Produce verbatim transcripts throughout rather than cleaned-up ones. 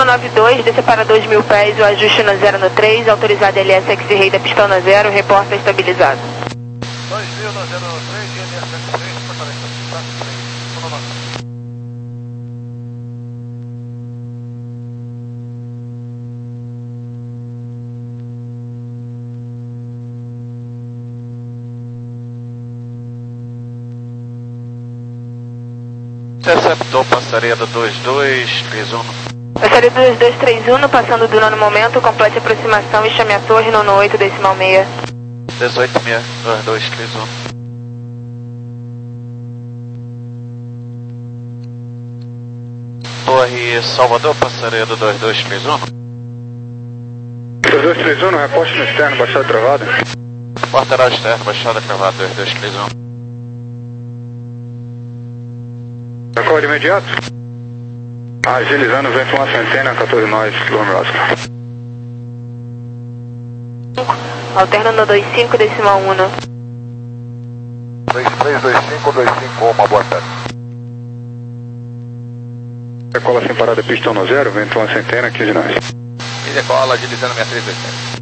nove dois, descer para dois mil pés, o ajuste no zero no três, autorizado L S X-Ray da pistão no zero, reporta estabilizado. dois mil no zero no três, L S X-Ray, reporta estabilizado. Interceptou passaria do dois dois três um. Passaria do dois dois três um, passando do nono momento, complete aproximação e chame a torre no oito decimal seis. dezoito seis, dois dois três um. Torre Salvador, passaria do dois dois três um. dois dois três um, reporte no externo, baixada travada. Porta externo, baixada travada, dois dois três um. Acorde imediato. Agilizando, vento uma centena, quatorze nós, quilômetro Oscar. Alterna no dois cinco decimal um. dois três dois cinco, dois cinco, uma boa tarde. Decola sem parada, pistão no zero, vento uma centena, quinze nós. E decola, agilizando sessenta e três dois sete.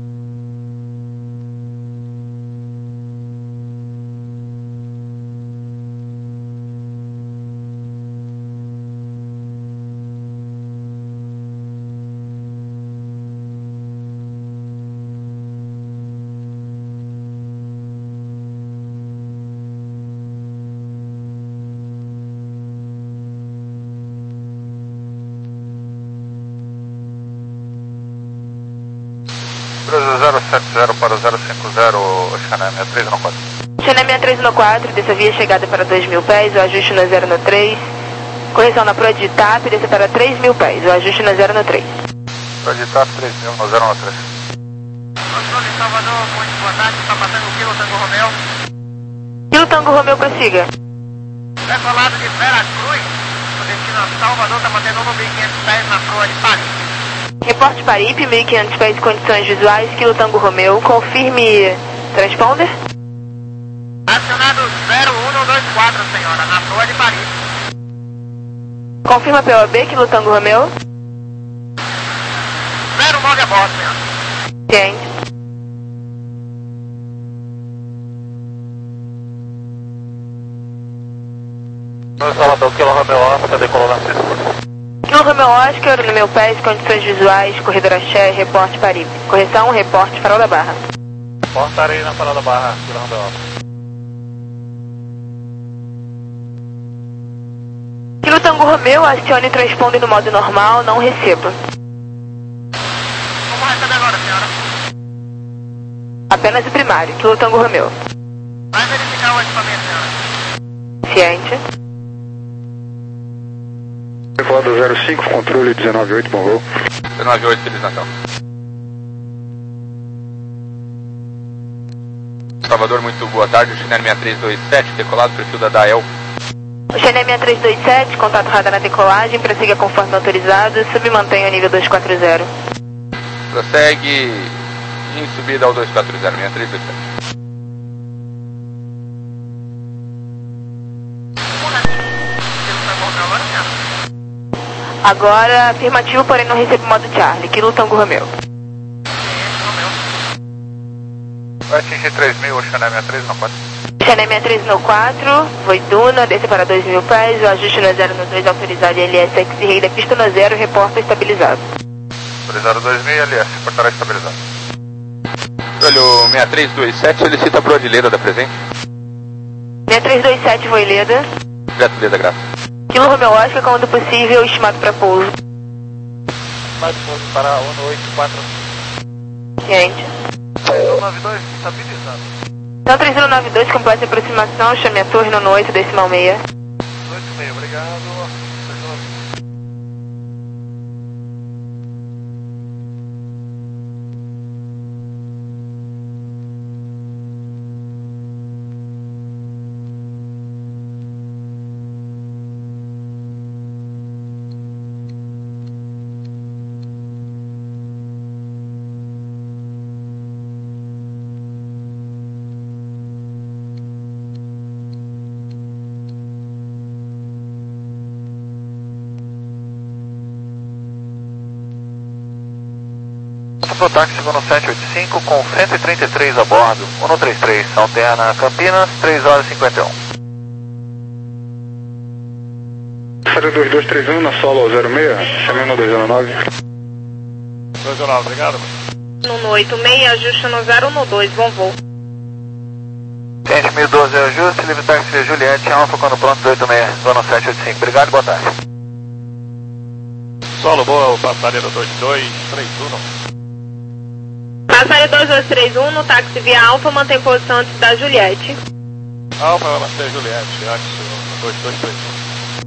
zero sete zero para zero cinco zero, Xané sessenta e três no quatro. Xané sessenta e três no quatro, dessa via chegada para dois mil pés, o ajuste no zero no três. Correção na proa de TAP, descer para três mil pés, o ajuste no zero no três. Proa de TAP três mil no zero no três. Controle Salvador, muito boa tarde, está passando o Kilo Tango Romeo. Kilo Tango Romeo, prossiga. Decolado de Vera Cruz, o destino a Salvador, está mantendo mil e quinhentos pés na proa de Paris. Reporte Paripe, mil e quinhentos pés de condições visuais, Kilo Tango Romeo, confirme transponder. Acionado zero um dois quatro, senhora, na proa de Paris. Confirma P O B, Kilo Tango Romeo. zero nove a bordo, senhora. Ciente. Salvador, Kilo Romeo Oscar, decolou na sexta. Kilo Romeo Oscar, no meu pés, condições visuais, corredor axé, reporte Paripe. Correção, reporte Farol da Barra. Porta areia na Farol da Barra, Kilo Romeo Oscar. Kilo Tango Romeo, acione transponder no modo normal, não receba. Como recebe agora, senhora? Apenas o primário, Kilo Tango Romeo. Vai verificar o equipamento, senhora. Ciente. Decolado zero cinco, controle dezenove oito, bom voo. dezenove oito, Feliz Natal. Salvador, muito boa tarde, o Xané sessenta e três dois sete, decolado, perfil da D A E L. O Xané sessenta e três dois sete, contato radar na decolagem, prossiga conforme autorizado, submantenha o nível dois quatro zero. Prossegue em subida ao dois quatro zero, sessenta e três dois sete. Agora, afirmativo, porém não recebe modo Charlie, Kilo Tango Romeo. Vai atingir três mil, Xané sessenta e três no quatro. Xané sessenta e três no quatro, Voiduna, desce para dois mil pés, o ajuste no zero no dois, autorizado L S X-Ray da pista no zero, reporta estabilizado. Autorizado dois mil, L S, portará estabilizado. Olho sessenta e três dois sete, solicita a Brodileda da presente. sessenta e três dois sete, Voileda. Direto Leda, graças. Kilo Romeo Oscar, quando possível, estimado para pouso. Mais pouso para um oito quatro. Ciente. três zero nove dois, estabilizado. Então três zero nove dois, complete aproximação, chame a torre no oito decimal seis. oito seis, obrigado. Pro táxi segundo sete oito cinco com cento e trinta e três a bordo, cento e trinta e três, alterna Campinas, três horas e cinquenta e um. Série dois dois três um na solo zero seis, chame no dois zero nove. dois zero nove, obrigado. No oito seis, ajuste no zero um dois, bom voo. Gente, mil e doze ajuste, livre táxi Juliette, Alfa, quando pronto, dois oito seis, zona sete oito cinco, obrigado, boa tarde. Solo boa, passageiro dois dois três um. Passageiro dois dois três um, no táxi via Alfa, mantém posição antes da Juliette. Alfa, vai manter Juliette, antes dois dois três um.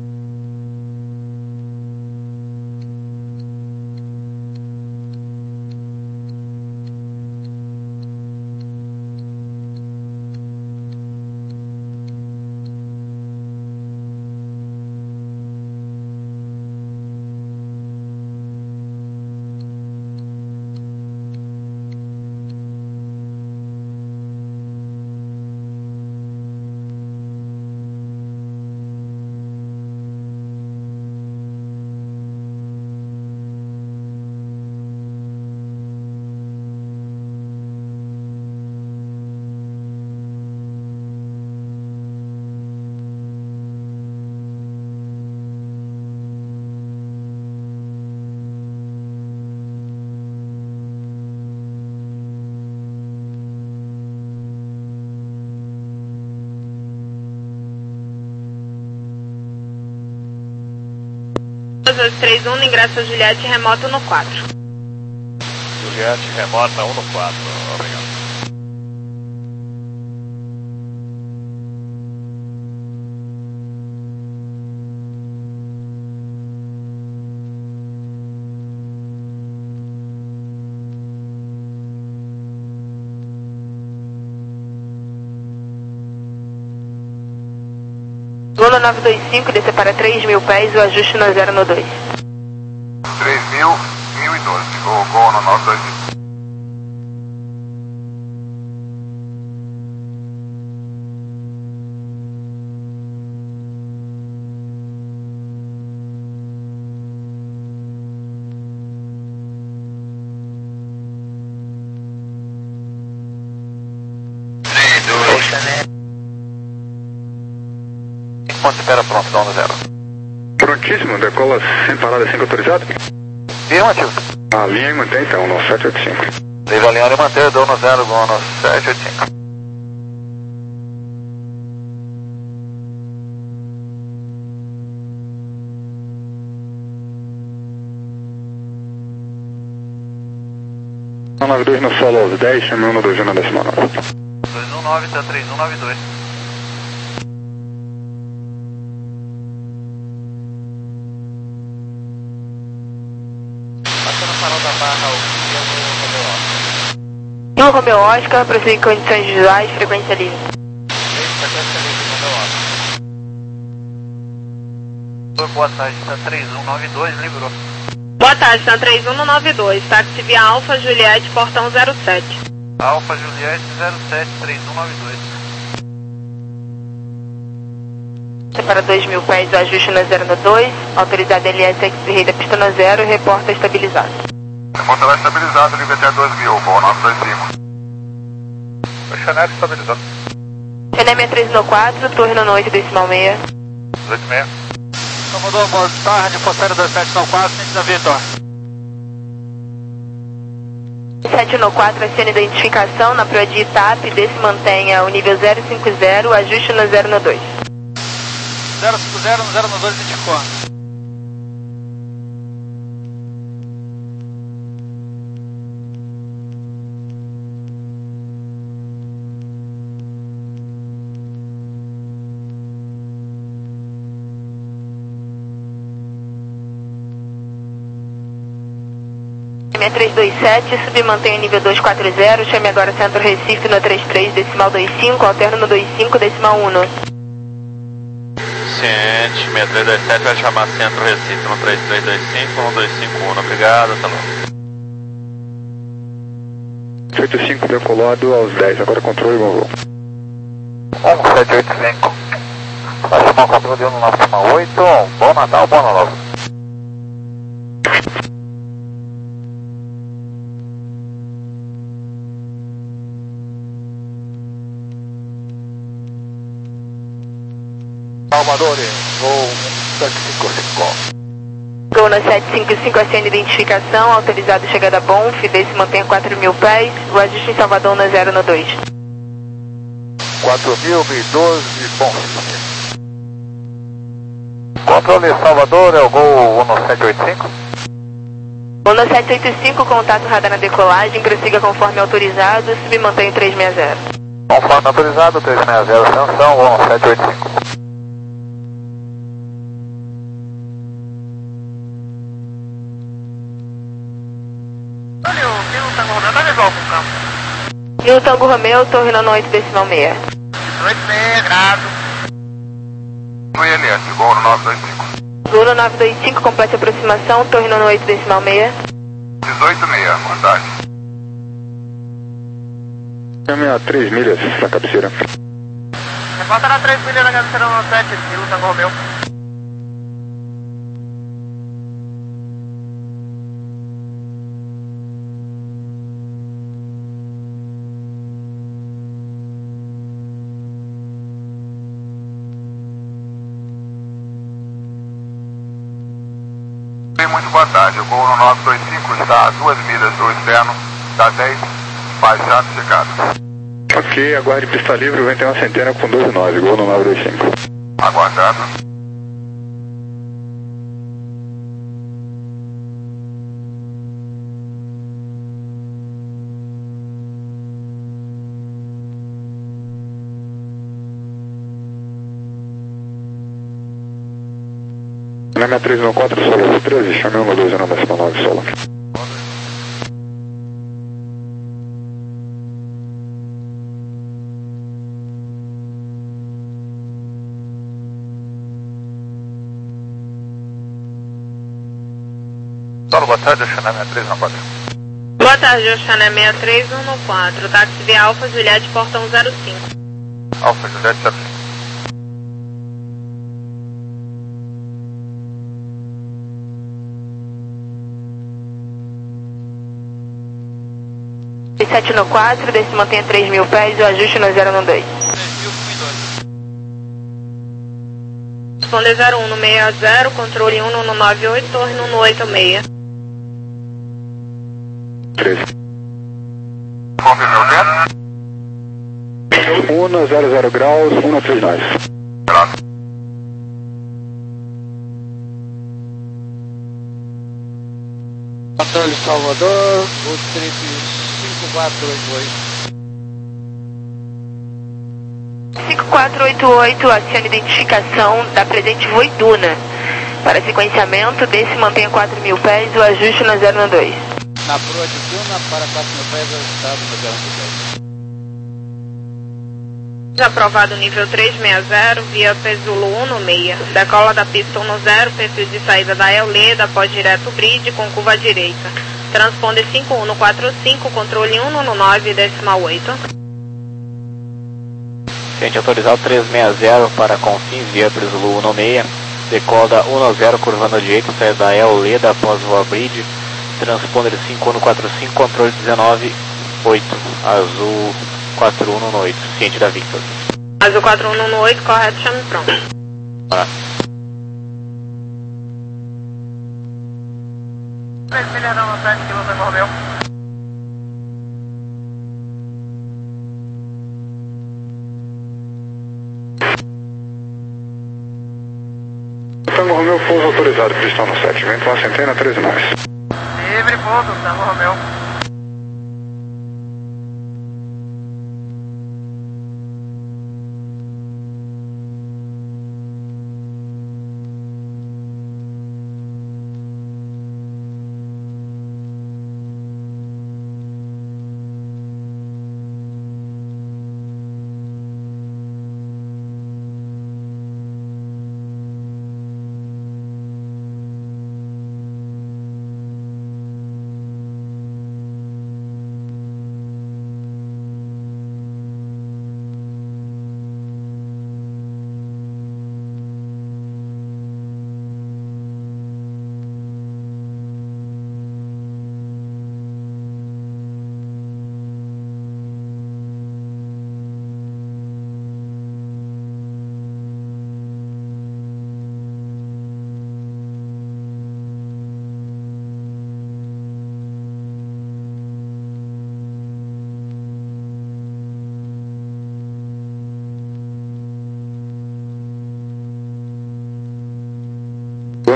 dois dois três um, ingresso a Juliette, remoto no quatro. Juliette, remota um no quatro, obrigado. Lula nove dois cinco, descer para três mil pés, o ajuste no zero no dois. três mil, mil e doze, o gol no nove dois cinco. Ponte espera pronto, dono zero. Prontíssimo, decola sem parada, sem autorizado? Afirmativo. A linha e mantém então, no sete oito cinco. Livre alinhado e manter, dono zero, dono sete oito cinco. nove dois no solo aos dez, chame um no dois um na décima nove. dois um nove, tá três um nove dois. um Romeo Oscar, prossegue em condições visuais, frequência livre. Boa tarde, tá três um nove dois, liberou. Boa tarde, está três um no nove dois, táxi via Alfa, Juliette, portão zero sete. Alfa Juliette zero sete, três um nove dois. Para dois mil pés, o ajuste no zero no dois, autorizado L S X-Ray da pista no zero, reporta estabilizado. Reporta lá estabilizado, livre até dois mil, bom nove dois cinco. O Chanel estabilizado. Chanel sessenta e três no quatro, torre no oito decimal seis. oito seis. Comodoro, boa tarde, Postério dois sete no quatro, sentido Vitor. sete no quatro, acena identificação, na proa de Itap, desse mantenha o nível zero cinco zero, ajuste no zero no dois. zero cinco zero no zero no dois, indicou. sessenta e três dois sete, submantém o nível dois quatro zero, chame agora Centro Recife no trinta e três decimal vinte e cinco, alterno no vinte e cinco decimal um. Ciente, sessenta e três dois sete vai chamar Centro Recife no trinta e três vinte e cinco, no dois cinco um, obrigado, até logo. oito cinco decolado aos dez, agora controle bom voo. um sete oito cinco. Vai chamar o controle no nove oito, bom Natal, bom Natal. Salvador, voo sete cinco cinco. Gol na sete cinco cinco, acende identificação, autorizado chegada a Bonf, desse mantém quatro mil pés, o ajuste em Salvador na zero no dois. quatro mil e doze, bom. Controle Salvador, é o Gol um sete oito cinco. Gol na sete oito cinco, contato radar na decolagem, prossiga conforme autorizado, submantém três seis zero. Conforme autorizado, três seis zero, sanção, Gol um sete oito cinco. Olha, o Nilo Tango Romeu tá visual com o campo. Nilo Tango Romeu, torre no oito decimal seis. dezoito seis, grado. No I L S, Gol no nove dois cinco. Gol no nove dois cinco, complete aproximação, torre no oito decimal seis. dezoito seis, vontade. Chame a três milhas na cabeceira. Reporta na três milhas na cabeceira no sete, Nilo Tango Romeu. Muito boa tarde, o Gol no nove dois cinco está a duas milhas do externo, está dez, baixado, chegado. Ok, aguarde pista livre, vem ter uma centena com doze nove, Gol no nove dois cinco. Aguardado. Na minha três um quatro, solo treze, chame um dois nove decimal nove, solo. Solo, boa tarde, Oxané três um quatro. Boa tarde, Oxané seis três um quatro, táxi via Alfa Juliette, portão zero cinco. Alfa Juliette zero cinco. sete no quatro, desse mantém três mil pés, o ajuste no zero no dois. Responde zero um no seis zero, controle um no nove oito, torre no oito seis. treze. Confirme o vento. um zero zero graus, um três nove. Graças. Controle Salvador, o trip cinco quatro oito oito. cinco quatro oito oito, acione identificação da presente Voiduna. Para sequenciamento, desse mantenha quatro mil pés, o ajuste no zero no dois. Na proa de Duna para quatro mil pés, ajustado no zero no dois. Aprovado nível três seis zero, via Pesulo um no seis. Decola da pista um no zero, perfil de saída da Euleda, pós direto grid, com curva à direita. Transponder cinco um no quatro cinco, controle um no nove decimal oito. Ciente autorizado três seis zero para Confins, via Pesulo um no seis. Decola um no zero, curvando à direita, saída da Euleda, após voa bridge. Transponder cinco um no quatro cinco, controle dezenove oito. Azul quatro um no oito, ciente da Victor. Azul quatro um no oito, correto, chame pronto. Ah. três milhas no sete, Nilo Tango Romeu. Tango Romeu, pouso autorizado, pistão no sete, vem com uma centena, treze mais. Livre, pouso, Tango Romeu.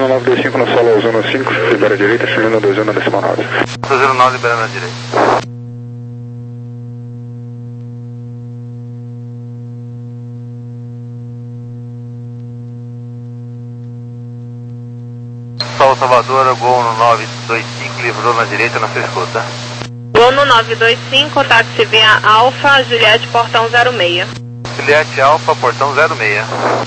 zero nove dois cinco no solo zona cinco, libera a direita, subindo dois zero decimal nove. zero nove liberando a direita. Sol Salvador, Gol no nove dois cinco, livrou na direita na sua escuta. Gol no nove dois cinco, táxi via Alfa, Juliette, portão zero seis. Juliette Alfa, portão zero seis.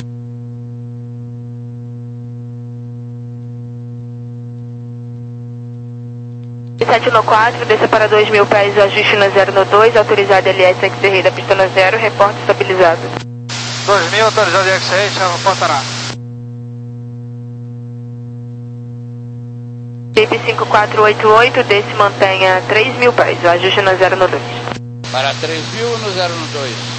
sete no quatro, desça para dois mil pés, ajuste no zero no dois, autorizado L S X R da pista no zero, reporte estabilizado. dois mil, autorizado X R, reportará. Shape cinco quatro oito oito, desce e mantenha três mil pés, ajuste no zero no dois. Para três mil no zero no dois.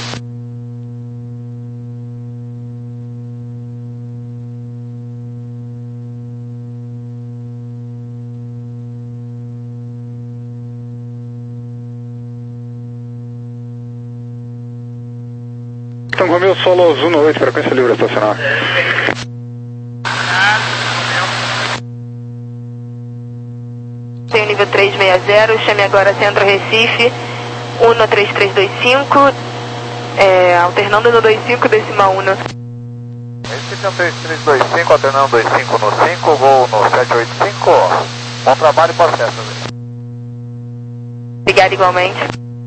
Então, Romeu, solo Zuno oito, frequência livre estacionar. Tem o nível três seis zero, chame agora Centro Recife, um três três dois cinco, é, alternando no dois cinco, decimal um. Recife três três dois cinco, alternando dois cinco no cinco, Gol no sete oito cinco. Bom trabalho e processo. Obrigado igualmente.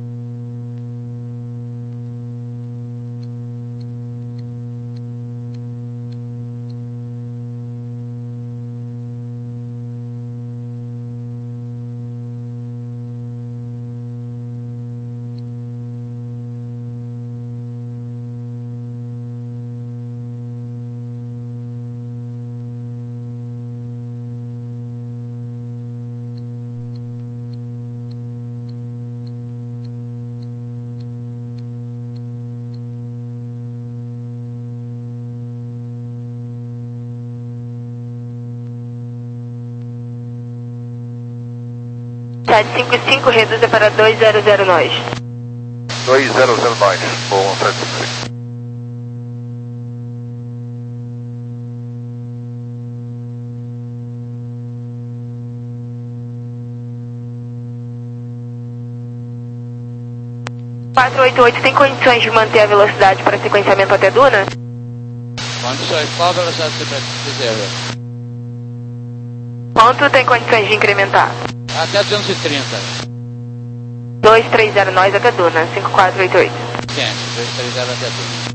sete cinco cinco, reduza para dois zero zero nós. dois zero zero nós, bom, sete cinco. quatro oito oito, tem condições de manter a velocidade para sequenciamento até Duna? Condições, qual a velocidade você deseja? Quanto tem condições de incrementar? Até duzentos e trinta. dois três zero nós até Duna, cinco quatro oito oito. Ciente, dois três zero até Duna.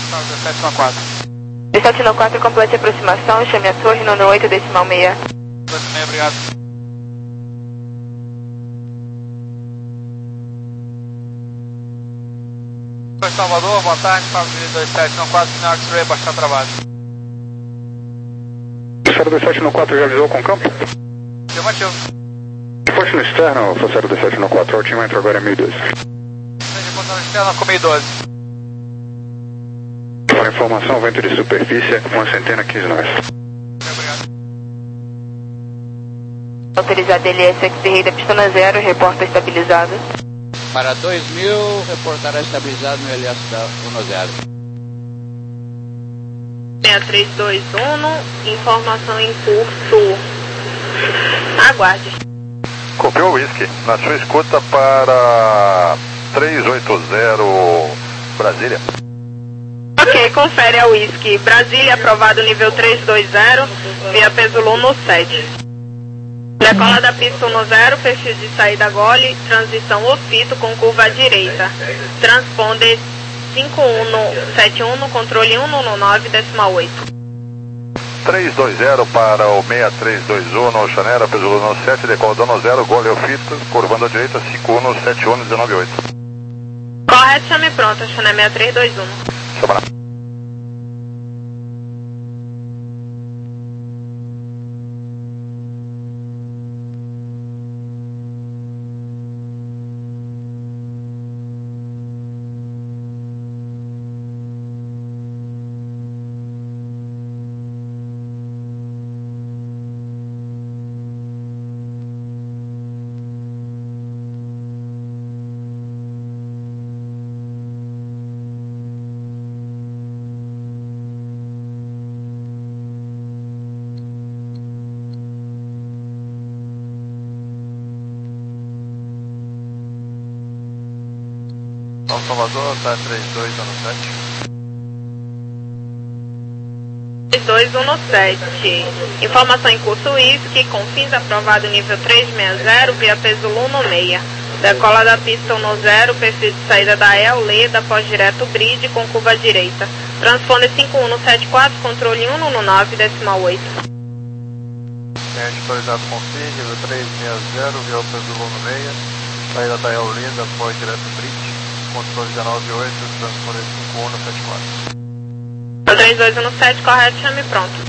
dezessete no quatro, complete a aproximação, chame a torre, nono oito, decimal seis. oito seis, obrigado. Oi, Salvador, boa tarde, Fábio dois sete um quatro, sinal X-Ray, baixar trabalho. Forçado dois sete um quatro já avisou com o campo? Afirmativo. Forte no externo, Forçado dois sete um quatro, o altímetro agora é mil e doze. Seja controle externo com mil e doze. Para informação, vento de superfície, uma centena, quinze nós. Obrigado. Autorizado L S X-Ray da pista zero, reporta estabilizado. Para dois mil, reportará estabilizado no L S da um zero. seis três dois um, informação em curso. Aguarde. Copiou o whisky. Na sua escuta para três oito zero Brasília. Ok, confere a whisky. Brasília, aprovado nível três dois zero, via peso Luno sete. Decola da pista um zero, perfil de saída gole, transição ofito com curva à direita. Transponder cinco um sete um no controle um nove decimal oito. três dois zero para o seis três dois um no Chanera, peso Luno sete, decola do um zero, gole ofito, curvando à direita, cinco um sete um dezenove oito. Correto, chame pronto, Chanera seis três dois um. Chama na... São Salvador, tá três dois um sete. três dois um sete. Informação em curso whisky, com fins aprovado nível três seis zero, via peso Luno seis. Decola da pista um zero, perfil de saída da E L, Leda, pós-direto bridge com curva à direita. Transponder cinco um sete quatro, controle um nove decimal oito. Cliente autorizado com F I, nível três seis zero, via peso Luno seis. Saída da E L, Leda, pós-direto bridge. Controle dezenove oito, transponder cinco um sete quatro. três dois um sete, correto, chame pronto.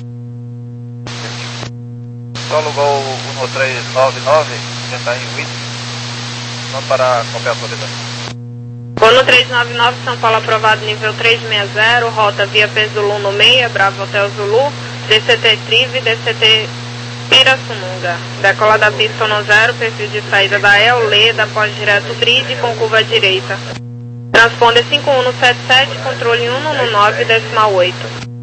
Solo Gol um três nove nove, tentar em Win. Vamos para qualquer autorização. Gol três nove nove, São Paulo aprovado nível três seis zero, rota via peso Luno seis, Bravo Hotel Zulu, D C T Trive, D C T Pirassununga. Decola da pista um zero, perfil de saída da E L, Leda, pós-direto bridge com curva à direita. Transponder cinco um sete sete, controle um nove decimal oito.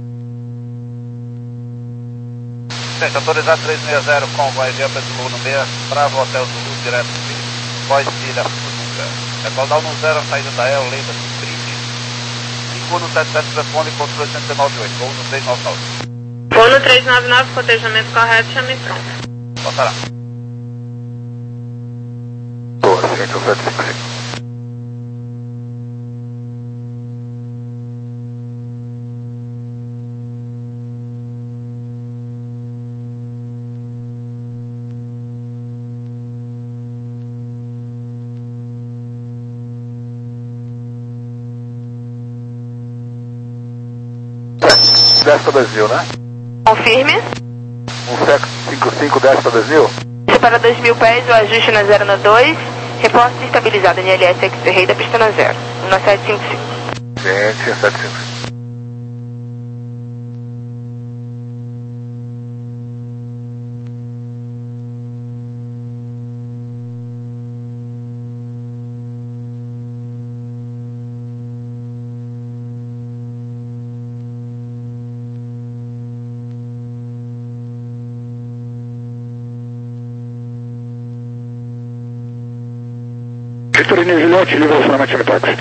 Gente, autorizado três seis zero com vai via peso Luno seis, Bravo Hotel Zulu, direto pós-ilha Sununga. Decola um zero, saída da E L, Leda, bridge. cinco um sete sete, responde controle cento e noventa e oito, gol três nove nove. Gol três nove nove, cotejamento correto, chame pronto. Passará. Boa, cinco sete cinco cinco. Delta Brasil, né? Confirme. um sete cinco cinco Delta Brasil. Para dois mil pés, o ajuste na zero na dois. Repórter estabilizado em L S X-Ray da pista na zero. um sete cinco cinco. Gente, sete cinco cinco. Vitorino Juliette, livre relacionamento de táxi.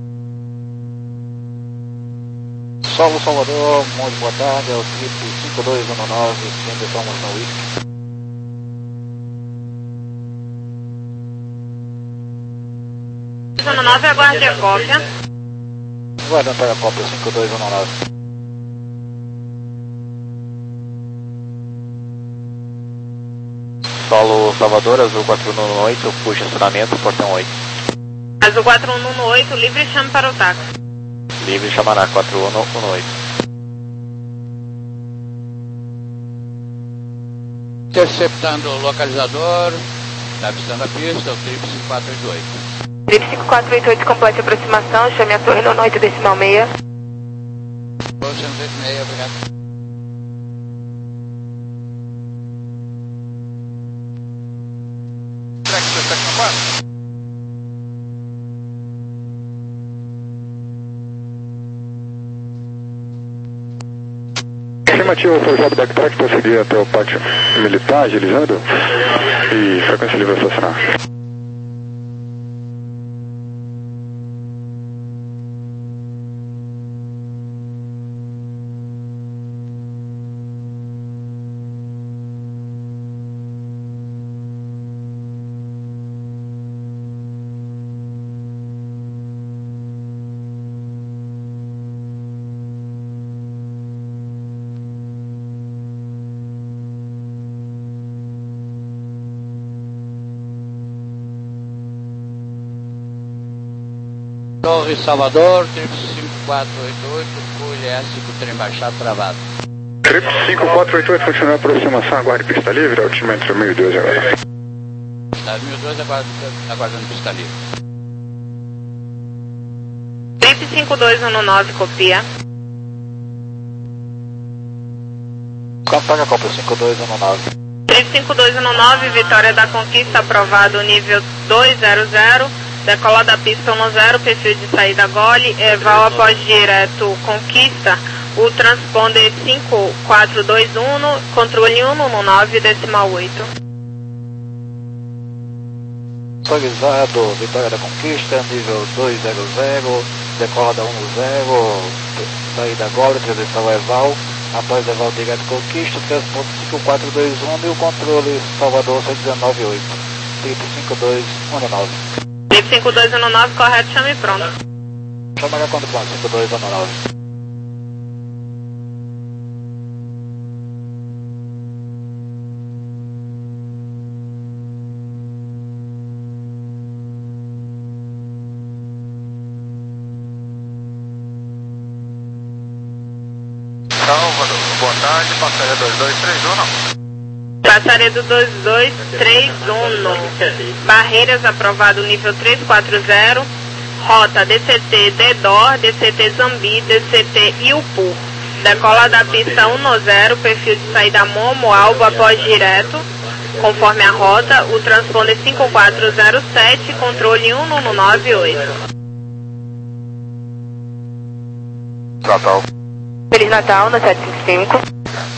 Salvo Salvador, muito boa tarde, é o Trip cinco dois um nove, Center Thomas no Whisky. Zona nove, aguarde a cópia. Aguardando a cópia cinco dois um nove. Solo Salvador, Azul quatro um um oito, puxa estacionamento, portão oito. Azul quatro um um oito, livre e chame para o táxi. Livre chamará quatro um um oito. Interceptando o localizador, está avistando a pista, o trip cinco quatro oito oito. Trip cinco quatro oito oito, complete a aproximação, chame a torre no noite decimal meia. Próximo meia, obrigado. Estimativa foi usado backtrack para seguir até o pátio militar, agilizando, e frequência livre a estacionar. Torre Salvador, trip cinco quatro oito oito, folha S com trem baixado travado. Trip cinco quatro oito oito, continua a aproximação, aguarde pista livre, altímetro mil e dois agora. Tá, mil e dois aguardando, aguardando pista livre. Trip cinco dois um nove, copia. Campaga Copa cinco dois um nove. Trip cinco dois um nove, Vitória da Conquista, aprovado nível dois zero zero. Decola da pista um zero, perfil de saída Gole, Eval após direto Conquista, o transponder cinco quatro dois um, controle um um nove, decimal oito. Atualizado, Vitória da Conquista, nível dois zero zero, decola da um zero, saída Gole, transição Eval, após Eval direto Conquista, transponder cinco quatro dois um e o controle Salvador cento e dezenove oito, tipo cinco dois um nove. Trip cinco dois um nove, correto, chame pronto. Chamará quando pronto, cinco dois um nove. Salvador, boa tarde, passaria dois dois três um, não? Passaredo dois dois três um, Barreiras aprovado nível três quatro zero, rota D C T Dedor, D C T Zambi, D C T Iupu. Decola da pista um zero, perfil de saída Momo, alvo após direto, conforme a rota, o transponder cinco quatro zero sete, controle um um nove oito. Natal. Feliz Natal, na sete cinco cinco.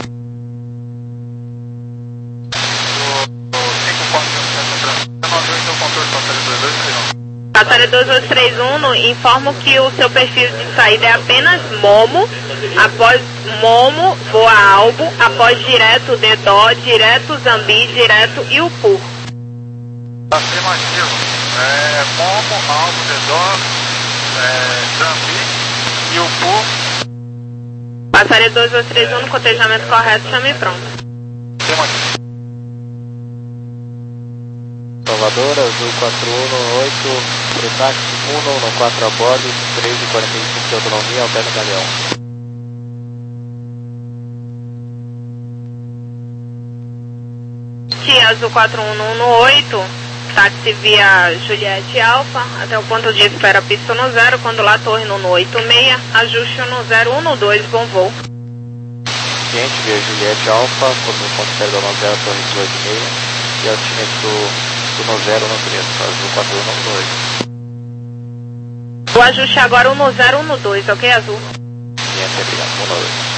Passaredo dois dois três um, informo que o seu perfil de saída é apenas Momo, após Momo, voa Albo, após direto Dedó, direto Zambi, direto Iupu. Afirmativo. É, Momo, Albo, Dedó, é, Zambi, Iupu. Passaredo dois dois três um, cotejamento correto, chame pronto. Afirmativo. Salvador, Azul quatro um oito, Pretax um um quatro a bordo, três e quarenta e cinco de autonomia, alterno Galeão. Tia Azul quatro um um oito, táxi via Juliette Alfa, até o ponto de espera pista no zero, quando lá torre no oito seis, ajuste no zero um dois, bom voo. Cliente via Juliette Alfa, no ponto de espera da zero, torre de oito seis, e altímetro no zero no três, Azul quatro um um dois. O ajuste agora um zero um dois, ok, Azul? Cliente, obrigado, um dois.